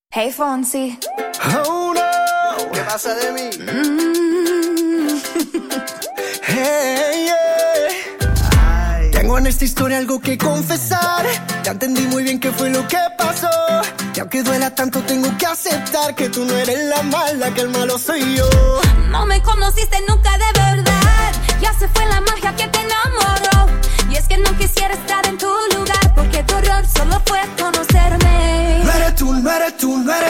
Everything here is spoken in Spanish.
Hey Fonsi. Oh no. ¿Qué pasa de mí? Hey, yeah. Ay. Tengo en esta historia algo que confesar. Ya entendí muy bien qué fue lo que pasó. Y aunque duela tanto tengo que aceptar que tú no eres la mala, que el malo soy yo. No me conociste nunca de verdad. Ya se fue la magia que te enamoró. Y es que no quisiera estar en tu lugar, porque tu error solo fue conocerme. No eres tú, no eres tú, no eres